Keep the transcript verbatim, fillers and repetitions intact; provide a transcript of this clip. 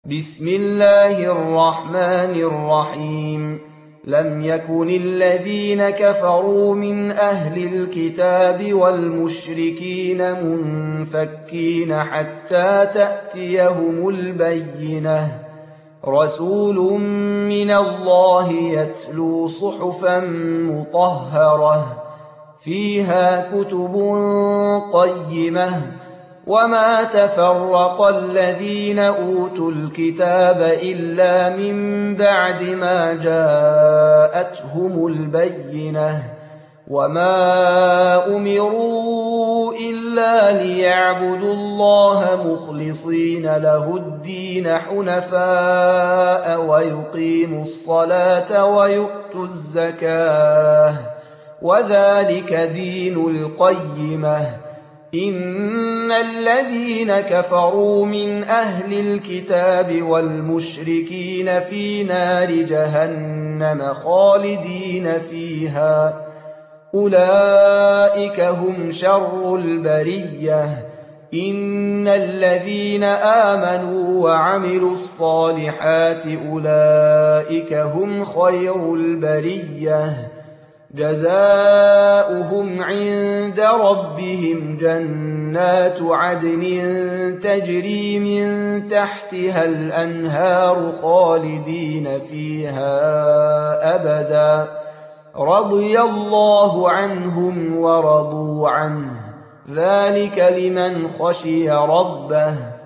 بسم الله الرحمن الرحيم لم يكن الذين كفروا من أهل الكتاب والمشركين منفكين حتى تأتيهم البينة رسول من الله يتلو صحفا مطهرة فيها كتب قيمة وما تفرق الذين أوتوا الكتاب إلا من بعد ما جاءتهم البينة وما أمروا إلا ليعبدوا الله مخلصين له الدين حنفاء ويقيموا الصلاة ويؤتوا الزكاة وذلك دين القيمة إن الذين كفروا من أهل الكتاب والمشركين في نار جهنم خالدين فيها أولئك هم شر البرية إن الذين آمنوا وعملوا الصالحات أولئك هم خير البرية جزاؤهم عند ربهم جنات عدن تجري من تحتها الأنهار خالدين فيها أبدا رضي الله عنهم ورضوا عنه ذلك لمن خشي ربه